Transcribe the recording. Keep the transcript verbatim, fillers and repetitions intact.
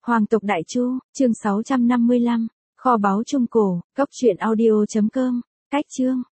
Hoàng tộc Đại Chu, chương sáu trăm năm mươi lăm, kho báu Trung Cổ, cốc truyện audio chấm com, cách chương.